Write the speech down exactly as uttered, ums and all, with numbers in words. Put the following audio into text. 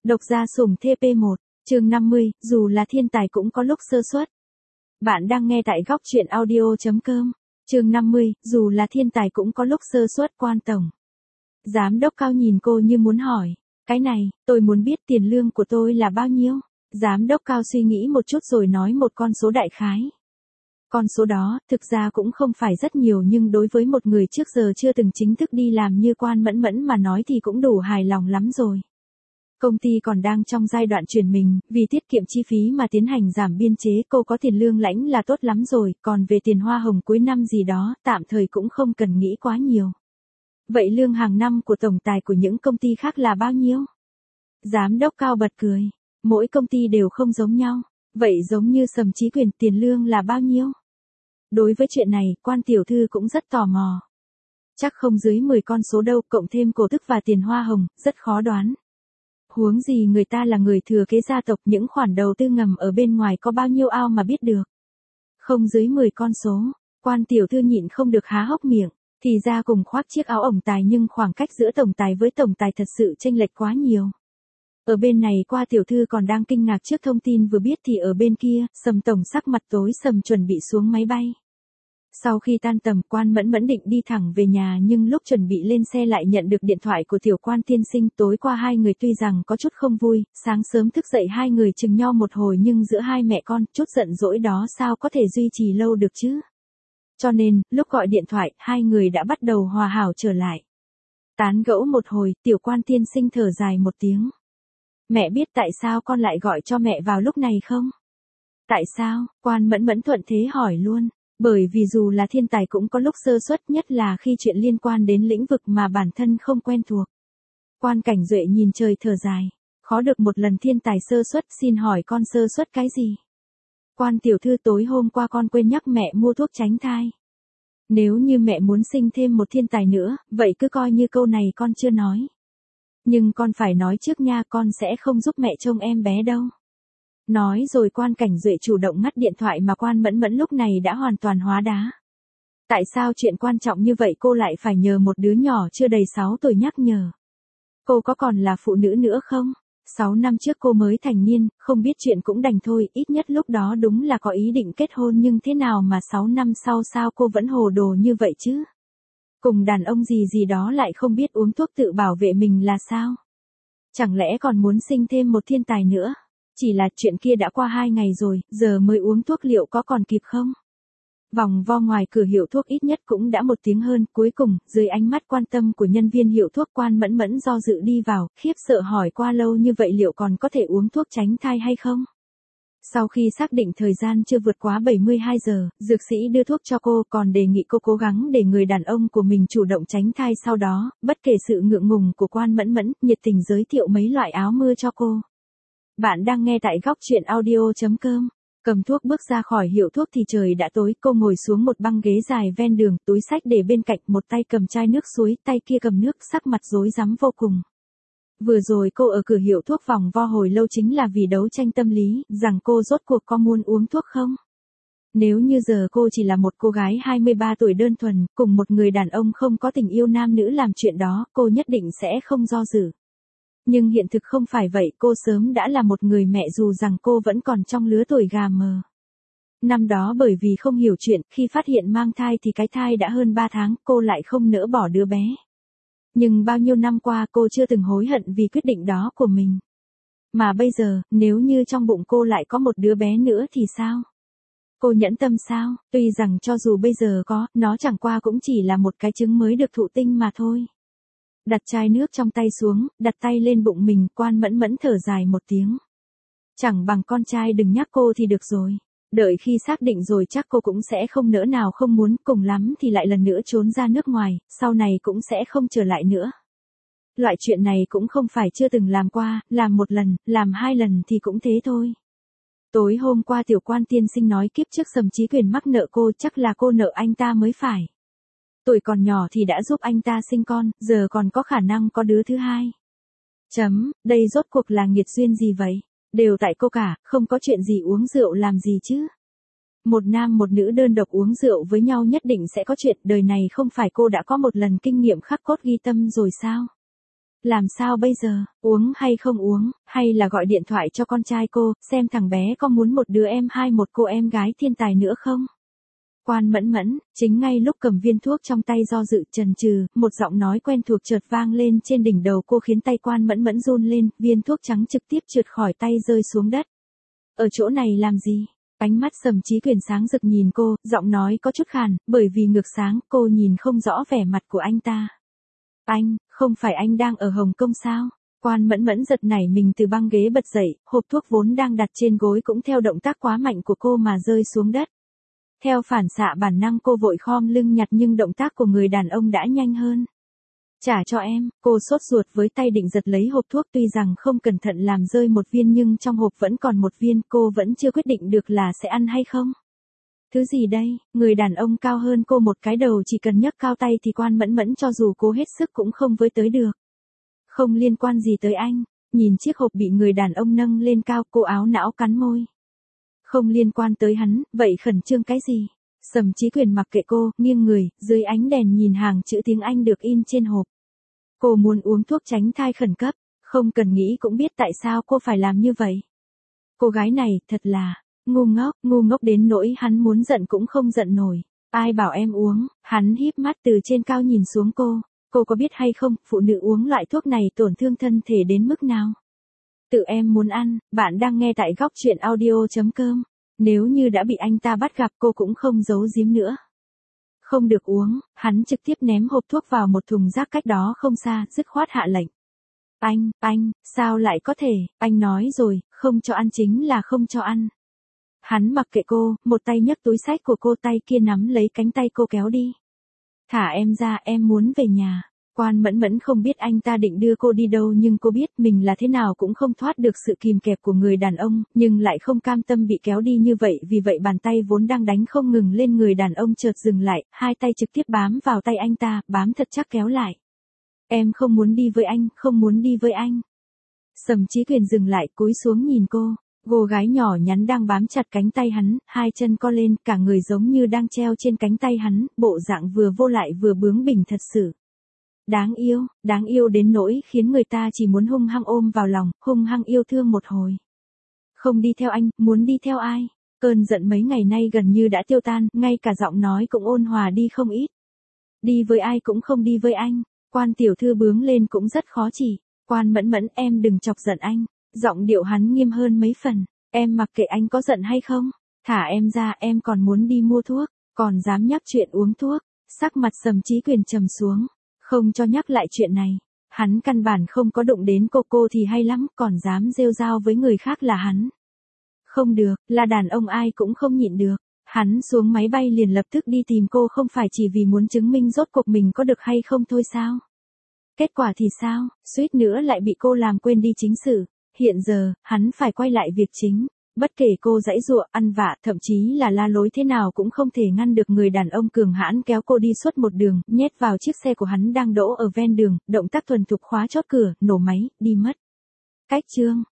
Độc gia sủng T P một, chương năm mươi, dù là thiên tài cũng có lúc sơ suất. Bạn đang nghe tại góc truyện audio.com. Chương năm mươi, dù là thiên tài cũng có lúc sơ suất. Quan tổng. Giám đốc Cao nhìn cô như muốn hỏi, cái này, tôi muốn biết tiền lương của tôi là bao nhiêu? Giám đốc Cao suy nghĩ một chút rồi nói một con số đại khái. Con số đó, thực ra cũng không phải rất nhiều nhưng đối với một người trước giờ chưa từng chính thức đi làm như Quan Mẫn Mẫn mà nói thì cũng đủ hài lòng lắm rồi. Công ty còn đang trong giai đoạn chuyển mình, vì tiết kiệm chi phí mà tiến hành giảm biên chế, cô có tiền lương lãnh là tốt lắm rồi, còn về tiền hoa hồng cuối năm gì đó, tạm thời cũng không cần nghĩ quá nhiều. Vậy lương hàng năm của tổng tài của những công ty khác là bao nhiêu? Giám đốc Cao bật cười, mỗi công ty đều không giống nhau, vậy giống như Sầm Chí Quyền tiền lương là bao nhiêu? Đối với chuyện này, Quan tiểu thư cũng rất tò mò. Chắc không dưới mười con số đâu, cộng thêm cổ tức và tiền hoa hồng, rất khó đoán. Huống gì người ta là người thừa kế gia tộc, những khoản đầu tư ngầm ở bên ngoài có bao nhiêu ao mà biết được. Không dưới mười con số, Quan tiểu thư nhịn không được há hốc miệng, thì ra cùng khoác chiếc áo ổng tài nhưng khoảng cách giữa tổng tài với tổng tài thật sự chênh lệch quá nhiều. Ở bên này Qua tiểu thư còn đang kinh ngạc trước thông tin vừa biết thì ở bên kia, Sầm tổng sắc mặt tối sầm chuẩn bị xuống máy bay. Sau khi tan tầm, Quan Mẫn Mẫn định đi thẳng về nhà nhưng lúc chuẩn bị lên xe lại nhận được điện thoại của tiểu Quan tiên sinh. Tối qua hai người tuy rằng có chút không vui, sáng sớm thức dậy hai người chừng nhau một hồi nhưng giữa hai mẹ con, chút giận dỗi đó sao có thể duy trì lâu được chứ. Cho nên, lúc gọi điện thoại, hai người đã bắt đầu hòa hảo trở lại. Tán gẫu một hồi, tiểu Quan tiên sinh thở dài một tiếng. Mẹ biết tại sao con lại gọi cho mẹ vào lúc này không? Tại sao? Quan Mẫn Mẫn thuận thế hỏi luôn. Bởi vì dù là thiên tài cũng có lúc sơ suất, nhất là khi chuyện liên quan đến lĩnh vực mà bản thân không quen thuộc. Quan Cảnh Duệ nhìn trời thở dài. Khó được một lần thiên tài sơ suất, xin hỏi con sơ suất cái gì? Quan tiểu thư tối hôm qua con quên nhắc mẹ mua thuốc tránh thai. Nếu như mẹ muốn sinh thêm một thiên tài nữa, vậy cứ coi như câu này con chưa nói. Nhưng con phải nói trước nha, con sẽ không giúp mẹ trông em bé đâu. Nói rồi Quan Cảnh Duệ chủ động ngắt điện thoại mà Quan Mẫn Mẫn lúc này đã hoàn toàn hóa đá. Tại sao chuyện quan trọng như vậy cô lại phải nhờ một đứa nhỏ chưa đầy sáu tuổi nhắc nhở? Cô có còn là phụ nữ nữa không? sáu năm trước cô mới thành niên, không biết chuyện cũng đành thôi, ít nhất lúc đó đúng là có ý định kết hôn nhưng thế nào mà sáu năm sau sao cô vẫn hồ đồ như vậy chứ? Cùng đàn ông gì gì đó lại không biết uống thuốc tự bảo vệ mình là sao? Chẳng lẽ còn muốn sinh thêm một thiên tài nữa? Chỉ là chuyện kia đã qua hai ngày rồi, giờ mới uống thuốc liệu có còn kịp không? Vòng vo ngoài cửa hiệu thuốc ít nhất cũng đã một tiếng hơn, cuối cùng, dưới ánh mắt quan tâm của nhân viên hiệu thuốc Quan Mẫn Mẫn do dự đi vào, khiếp sợ hỏi qua lâu như vậy liệu còn có thể uống thuốc tránh thai hay không? Sau khi xác định thời gian chưa vượt quá bảy mươi hai giờ, dược sĩ đưa thuốc cho cô còn đề nghị cô cố gắng để người đàn ông của mình chủ động tránh thai sau đó, bất kể sự ngượng ngùng của Quan Mẫn Mẫn, nhiệt tình giới thiệu mấy loại áo mưa cho cô. Bạn đang nghe tại góc truyện audio.com. Cầm thuốc bước ra khỏi hiệu thuốc thì trời đã tối, cô ngồi xuống một băng ghế dài ven đường, túi xách để bên cạnh, một tay cầm chai nước suối, tay kia cầm nước, sắc mặt rối rắm vô cùng. Vừa rồi cô ở cửa hiệu thuốc vòng vo hồi lâu chính là vì đấu tranh tâm lý, rằng cô rốt cuộc có muốn uống thuốc không? Nếu như giờ cô chỉ là một cô gái hai mươi ba tuổi đơn thuần, cùng một người đàn ông không có tình yêu nam nữ làm chuyện đó, cô nhất định sẽ không do dự. Nhưng hiện thực không phải vậy, cô sớm đã là một người mẹ dù rằng cô vẫn còn trong lứa tuổi gà mờ. Năm đó bởi vì không hiểu chuyện, khi phát hiện mang thai thì cái thai đã hơn ba tháng, cô lại không nỡ bỏ đứa bé. Nhưng bao nhiêu năm qua cô chưa từng hối hận vì quyết định đó của mình. Mà bây giờ, nếu như trong bụng cô lại có một đứa bé nữa thì sao? Cô nhẫn tâm sao? Tuy rằng cho dù bây giờ có, nó chẳng qua cũng chỉ là một cái trứng mới được thụ tinh mà thôi. Đặt chai nước trong tay xuống, đặt tay lên bụng mình, Quan Mẫn Mẫn thở dài một tiếng. Chẳng bằng con trai đừng nhắc cô thì được rồi. Đợi khi xác định rồi chắc cô cũng sẽ không nỡ nào không muốn, cùng lắm thì lại lần nữa trốn ra nước ngoài, sau này cũng sẽ không trở lại nữa. Loại chuyện này cũng không phải chưa từng làm qua, làm một lần, làm hai lần thì cũng thế thôi. Tối hôm qua tiểu Quan tiên sinh nói kiếp trước Sầm Chí Quyền mắc nợ cô, chắc là cô nợ anh ta mới phải. Tuổi còn nhỏ thì đã giúp anh ta sinh con, giờ còn có khả năng có đứa thứ hai. Chấm, đây rốt cuộc là nghiệt duyên gì vậy? Đều tại cô cả, không có chuyện gì uống rượu làm gì chứ? Một nam một nữ đơn độc uống rượu với nhau nhất định sẽ có chuyện, đời này không phải cô đã có một lần kinh nghiệm khắc cốt ghi tâm rồi sao? làm sao bây giờ, uống hay không uống, hay là gọi điện thoại cho con trai cô, xem thằng bé có muốn một đứa em hai một cô em gái thiên tài nữa không? Quan Mẫn Mẫn, chính ngay lúc cầm viên thuốc trong tay do dự chần chừ, một giọng nói quen thuộc chợt vang lên trên đỉnh đầu cô khiến tay Quan Mẫn Mẫn run lên, viên thuốc trắng trực tiếp trượt khỏi tay rơi xuống đất. Ở chỗ này làm gì? Ánh mắt Sầm Chí Quyền sáng rực nhìn cô, giọng nói có chút khàn, bởi vì ngược sáng cô nhìn không rõ vẻ mặt của anh ta. Anh, không phải anh đang ở Hồng Kông sao? Quan Mẫn Mẫn giật nảy mình từ băng ghế bật dậy, hộp thuốc vốn đang đặt trên gối cũng theo động tác quá mạnh của cô mà rơi xuống đất. Theo phản xạ bản năng cô vội khom lưng nhặt nhưng động tác của người đàn ông đã nhanh hơn. Trả cho em, cô sốt ruột với tay định giật lấy hộp thuốc tuy rằng không cẩn thận làm rơi một viên nhưng trong hộp vẫn còn một viên cô vẫn chưa quyết định được là sẽ ăn hay không. Thứ gì đây, người đàn ông cao hơn cô một cái đầu chỉ cần nhấc cao tay thì Quan Mẫn Mẫn cho dù cố hết sức cũng không với tới được. Không liên quan gì tới anh, nhìn chiếc hộp bị người đàn ông nâng lên cao cô áo não cắn môi. Không liên quan tới hắn, vậy khẩn trương cái gì? Sầm Chí Quyền mặc kệ cô, nghiêng người, dưới ánh đèn nhìn hàng chữ tiếng Anh được in trên hộp. Cô muốn uống thuốc tránh thai khẩn cấp, không cần nghĩ cũng biết tại sao cô phải làm như vậy. Cô gái này, thật là, ngu ngốc, ngu ngốc đến nỗi hắn muốn giận cũng không giận nổi. Ai bảo em uống, hắn híp mắt từ trên cao nhìn xuống cô. Cô có biết hay không, phụ nữ uống loại thuốc này tổn thương thân thể đến mức nào? Tự em muốn ăn, bạn đang nghe tại góc truyện audio chấm com. Nếu như đã bị anh ta bắt gặp cô cũng không giấu giếm nữa. Không được uống, hắn trực tiếp ném hộp thuốc vào một thùng rác cách đó không xa, dứt khoát hạ lệnh. Anh, anh, sao lại có thể, anh nói rồi, không cho ăn chính là không cho ăn. Hắn mặc kệ cô, một tay nhấc túi xách của cô tay kia nắm lấy cánh tay cô kéo đi. Thả em ra, em muốn về nhà. Quan Mẫn Mẫn không biết anh ta định đưa cô đi đâu nhưng cô biết mình là thế nào cũng không thoát được sự kìm kẹp của người đàn ông, nhưng lại không cam tâm bị kéo đi như vậy vì vậy bàn tay vốn đang đánh không ngừng lên người đàn ông chợt dừng lại, hai tay trực tiếp bám vào tay anh ta, bám thật chắc kéo lại. Em không muốn đi với anh, không muốn đi với anh. Sầm Chí Quyền dừng lại cúi xuống nhìn cô, cô gái nhỏ nhắn đang bám chặt cánh tay hắn, hai chân co lên, cả người giống như đang treo trên cánh tay hắn, bộ dạng vừa vô lại vừa bướng bỉnh thật sự. Đáng yêu, đáng yêu đến nỗi khiến người ta chỉ muốn hung hăng ôm vào lòng, hung hăng yêu thương một hồi. Không đi theo anh, muốn đi theo ai? Cơn giận mấy ngày nay gần như đã tiêu tan, ngay cả giọng nói cũng ôn hòa đi không ít. Đi với ai cũng không đi với anh. Quan tiểu thư bướng lên cũng rất khó chỉ. Quan Mẫn Mẫn, em đừng chọc giận anh. Giọng điệu hắn nghiêm hơn mấy phần. Em mặc kệ anh có giận hay không. Thả em ra, em còn muốn đi mua thuốc, còn dám nhắc chuyện uống thuốc. Sắc mặt Sầm Chí Quyền trầm xuống. Không cho nhắc lại chuyện này. Hắn căn bản không có đụng đến cô cô thì hay lắm, còn dám rêu rao với người khác là hắn. Không được, là đàn ông ai cũng không nhịn được. Hắn xuống máy bay liền lập tức đi tìm cô không phải chỉ vì muốn chứng minh rốt cuộc mình có được hay không thôi sao? Kết quả thì sao, suýt nữa lại bị cô làm quên đi chính sự. Hiện giờ, hắn phải quay lại việc chính. Bất kể cô giãy giụa, ăn vạ, thậm chí là la lối thế nào cũng không thể ngăn được người đàn ông cường hãn kéo cô đi suốt một đường, nhét vào chiếc xe của hắn đang đỗ ở ven đường, động tác thuần thục khóa chốt cửa, nổ máy, đi mất. Cách chương